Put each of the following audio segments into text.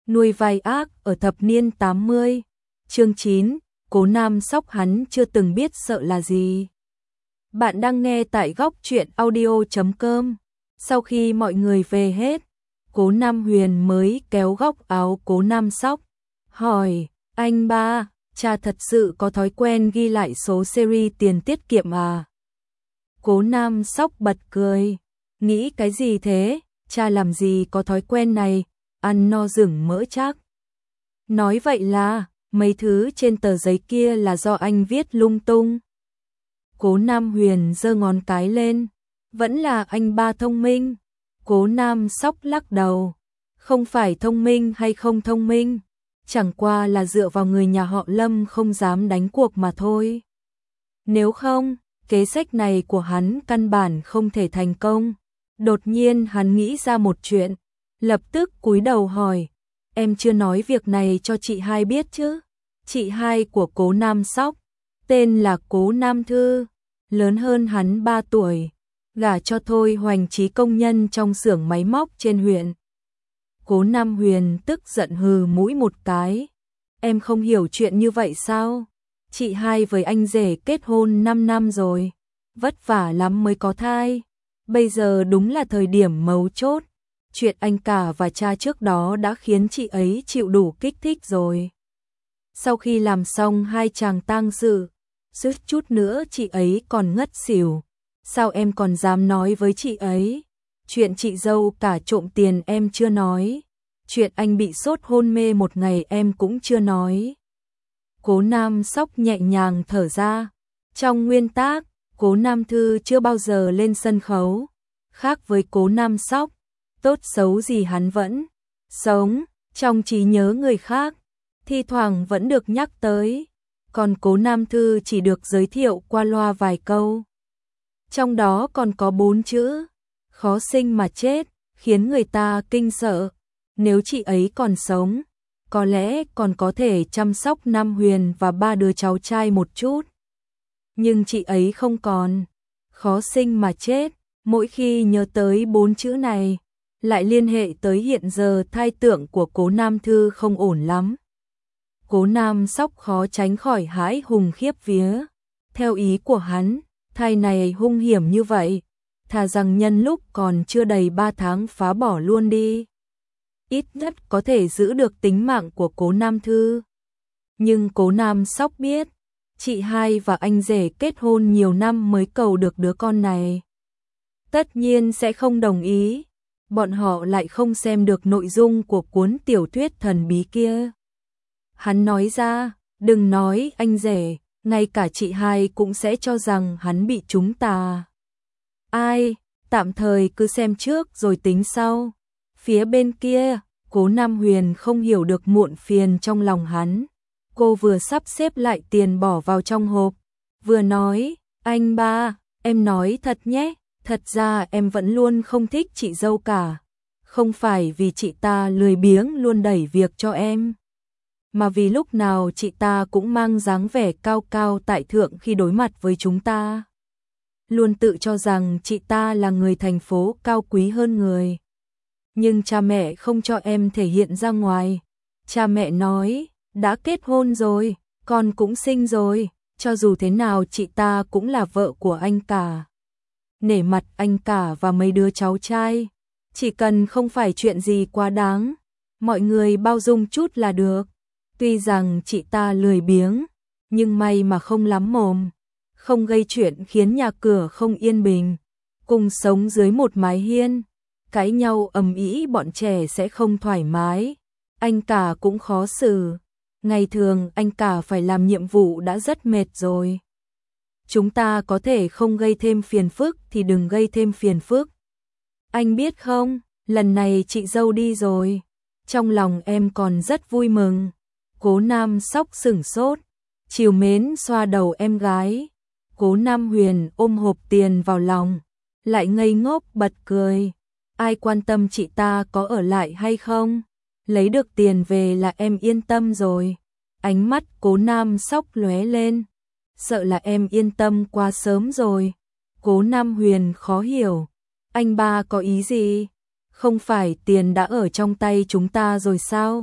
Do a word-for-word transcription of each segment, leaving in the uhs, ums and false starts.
Nuôi vai ác ở thập niên tám mươi. Chương chín, Cố Nam Sóc hắn chưa từng biết sợ là gì. Bạn đang nghe tại góc truyện audio chấm com. Sau khi mọi người về hết, Cố Nam Huyền mới kéo góc áo Cố Nam Sóc, hỏi: "Anh ba, cha thật sự có thói quen ghi lại số series tiền tiết kiệm à?" Cố Nam Sóc bật cười: "Nghĩ cái gì thế, cha làm gì có thói quen này, ăn no rừng mỡ chắc." Nói vậy là, mấy thứ trên tờ giấy kia là do anh viết lung tung. Cố Nam Huyền giơ ngón cái lên, vẫn là anh ba thông minh. Cố Nam Sóc lắc đầu, không phải thông minh hay không thông minh, chẳng qua là dựa vào người nhà họ Lâm không dám đánh cuộc mà thôi. Nếu không, kế sách này của hắn căn bản không thể thành công. Đột nhiên hắn nghĩ ra một chuyện, lập tức cúi đầu hỏi: "Em chưa nói việc này cho chị hai biết chứ?" Chị hai của Cố Nam Sóc, tên là Cố Nam Thư, lớn hơn hắn ba tuổi, gả cho Thôi Hoành Chí công nhân trong xưởng máy móc trên huyện. Cố Nam Huyền tức giận hừ mũi một cái: "Em không hiểu chuyện như vậy sao? Chị hai với anh rể kết hôn năm năm rồi, vất vả lắm mới có thai. Bây giờ đúng là thời điểm mấu chốt. Chuyện anh cả và cha trước đó đã khiến chị ấy chịu đủ kích thích rồi. Sau khi làm xong hai chàng tang sự, suýt chút nữa chị ấy còn ngất xỉu. Sao em còn dám nói với chị ấy? Chuyện chị dâu cả trộm tiền em chưa nói. Chuyện anh bị sốt hôn mê một ngày em cũng chưa nói." Cố Nam Sóc nhẹ nhàng thở ra. Trong nguyên tác, Cố Nam Thư chưa bao giờ lên sân khấu. Khác với Cố Nam Sóc, tốt xấu gì hắn vẫn sống trong trí nhớ người khác, thi thoảng vẫn được nhắc tới. Còn Cố Nam Thư chỉ được giới thiệu qua loa vài câu. Trong đó còn có bốn chữ: khó sinh mà chết, khiến người ta kinh sợ. Nếu chị ấy còn sống, có lẽ còn có thể chăm sóc Nam Huyền và ba đứa cháu trai một chút. Nhưng chị ấy không còn. Khó sinh mà chết, mỗi khi nhớ tới bốn chữ này, lại liên hệ tới hiện giờ thai tượng của Cố Nam Thư không ổn lắm. Cố Nam Sóc khó tránh khỏi hãi hùng khiếp vía. Theo ý của hắn, thai này hung hiểm như vậy, thà rằng nhân lúc còn chưa đầy ba tháng phá bỏ luôn đi. Ít nhất có thể giữ được tính mạng của Cố Nam Thư. Nhưng Cố Nam Sóc biết, chị hai và anh rể kết hôn nhiều năm mới cầu được đứa con này. Tất nhiên sẽ không đồng ý. Bọn họ lại không xem được nội dung của cuốn tiểu thuyết thần bí kia. Hắn nói ra, đừng nói anh rể, ngay cả chị hai cũng sẽ cho rằng hắn bị trúng tà. Ai, tạm thời cứ xem trước rồi tính sau. Phía bên kia, Cố Nam Huyền không hiểu được muộn phiền trong lòng hắn. Cô vừa sắp xếp lại tiền bỏ vào trong hộp, vừa nói: "Anh ba, em nói thật nhé, thật ra em vẫn luôn không thích chị dâu cả. Không phải vì chị ta lười biếng luôn đẩy việc cho em, mà vì lúc nào chị ta cũng mang dáng vẻ cao cao tại thượng khi đối mặt với chúng ta. Luôn tự cho rằng chị ta là người thành phố cao quý hơn người. Nhưng cha mẹ không cho em thể hiện ra ngoài. Cha mẹ nói, đã kết hôn rồi, con cũng sinh rồi, cho dù thế nào chị ta cũng là vợ của anh cả. Nể mặt anh cả và mấy đứa cháu trai, chỉ cần không phải chuyện gì quá đáng, mọi người bao dung chút là được. Tuy rằng chị ta lười biếng, nhưng may mà không lắm mồm, không gây chuyện khiến nhà cửa không yên bình. Cùng sống dưới một mái hiên, cãi nhau ầm ĩ bọn trẻ sẽ không thoải mái. Anh cả cũng khó xử. Ngày thường anh cả phải làm nhiệm vụ đã rất mệt rồi. Chúng ta có thể không gây thêm phiền phức thì đừng gây thêm phiền phức. Anh biết không, lần này chị dâu đi rồi, trong lòng em còn rất vui mừng." Cố Nam Sóc sửng sốt, trìu mến xoa đầu em gái. Cố Nam Huyền ôm hộp tiền vào lòng, lại ngây ngốc bật cười. Ai quan tâm chị ta có ở lại hay không, lấy được tiền về là em yên tâm rồi. Ánh mắt Cố Nam Sóc lóe lên, sợ là em yên tâm quá sớm rồi. Cố Nam Huyền khó hiểu, anh ba có ý gì? Không phải tiền đã ở trong tay chúng ta rồi sao?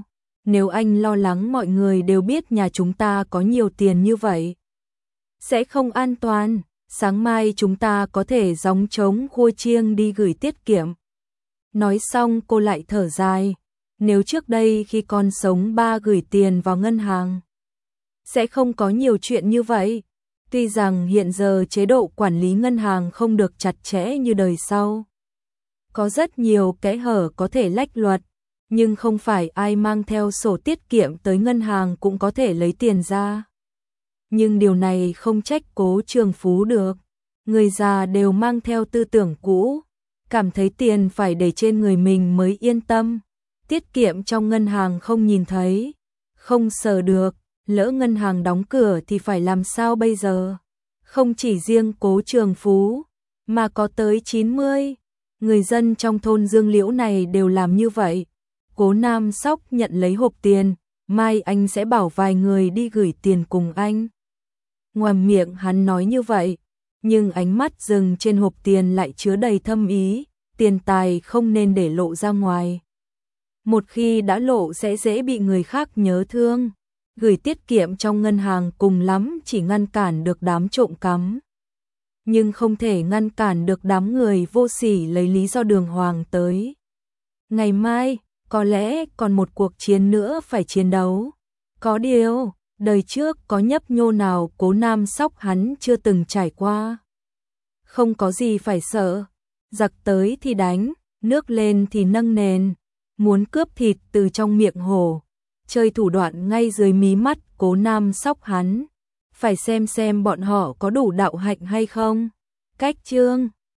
Nếu anh lo lắng mọi người đều biết nhà chúng ta có nhiều tiền như vậy, sẽ không an toàn, sáng mai chúng ta có thể gióng trống khua chiêng đi gửi tiết kiệm. Nói xong cô lại thở dài, nếu trước đây khi con sống ba gửi tiền vào ngân hàng, sẽ không có nhiều chuyện như vậy. Tuy rằng hiện giờ chế độ quản lý ngân hàng không được chặt chẽ như đời sau, có rất nhiều kẽ hở có thể lách luật, nhưng không phải ai mang theo sổ tiết kiệm tới ngân hàng cũng có thể lấy tiền ra. Nhưng điều này không trách Cố Trường Phú được, người già đều mang theo tư tưởng cũ, cảm thấy tiền phải để trên người mình mới yên tâm, tiết kiệm trong ngân hàng không nhìn thấy, không sờ được, lỡ ngân hàng đóng cửa thì phải làm sao bây giờ? Không chỉ riêng Cố Trường Phú, mà có tới chín mươi người dân trong thôn Dương Liễu này đều làm như vậy. Cố Nam Sóc nhận lấy hộp tiền, mai anh sẽ bảo vài người đi gửi tiền cùng anh. Ngoài miệng hắn nói như vậy, nhưng ánh mắt dừng trên hộp tiền lại chứa đầy thâm ý, tiền tài không nên để lộ ra ngoài. Một khi đã lộ sẽ dễ bị người khác nhớ thương. Gửi tiết kiệm trong ngân hàng cùng lắm chỉ ngăn cản được đám trộm cắm, nhưng không thể ngăn cản được đám người vô sỉ lấy lý do đường hoàng tới. Ngày mai, có lẽ còn một cuộc chiến nữa phải chiến đấu. Có điều, đời trước có nhấp nhô nào Cố Nam Sóc hắn chưa từng trải qua. Không có gì phải sợ, giặc tới thì đánh, nước lên thì nâng nền, muốn cướp thịt từ trong miệng hổ, chơi thủ đoạn ngay dưới mí mắt Cố Nam Sóc hắn, phải xem xem bọn họ có đủ đạo hạnh hay không. Cách chương